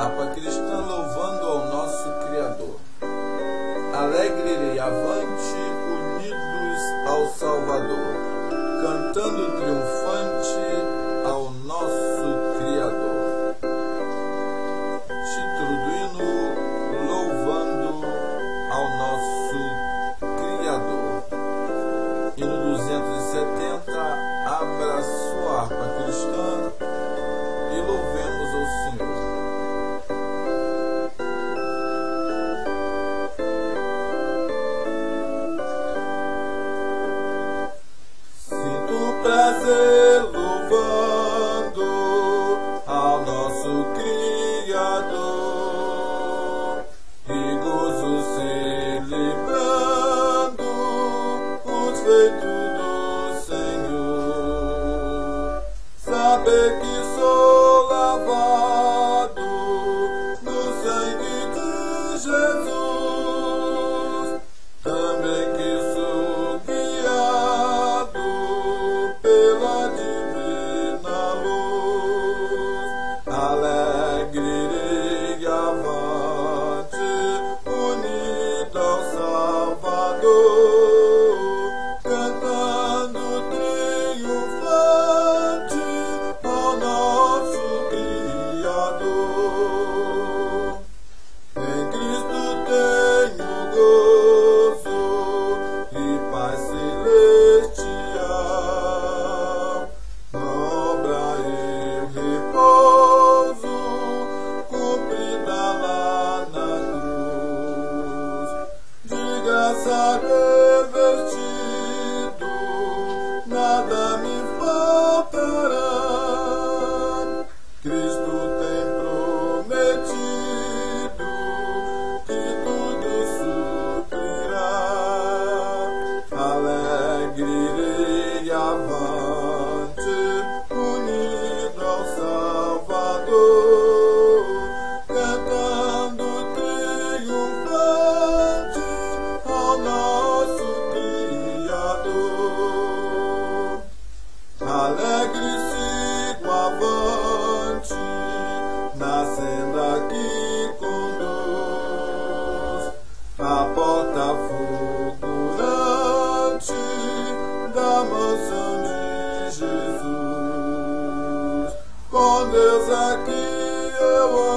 harpa cristã louvando ao nosso Criador. Alegre e avante, unidos ao Salvador, cantando triunfante ao nosso Criador. Título do hino: Louvando ao nosso Criador. Hino 270, abra sua harpa cristã e louvemos ao Senhor. Sinto prazer louvando ao nosso Criador e gozo celebrando os feitos do Senhor. Saber que sou lavado no sangue de Jesus, também que sou guiado pela divina luz. Alegre e avante, unido ao Salvador, cantando triunfante ao nosso Criador. Em Cristo tenho gozo e paz celestial, obra e repouso cumprida lá na cruz, de graça revestido, nada me faltará. Cristo tem prometido que tudo suprirá. Alegre e avante, unido ao Salvador, cantando triunfante ao nosso Criador. Alegre sigo avante, na senda que conduz à porta fulgurante da mansão de Jesus. Com Deus aqui eu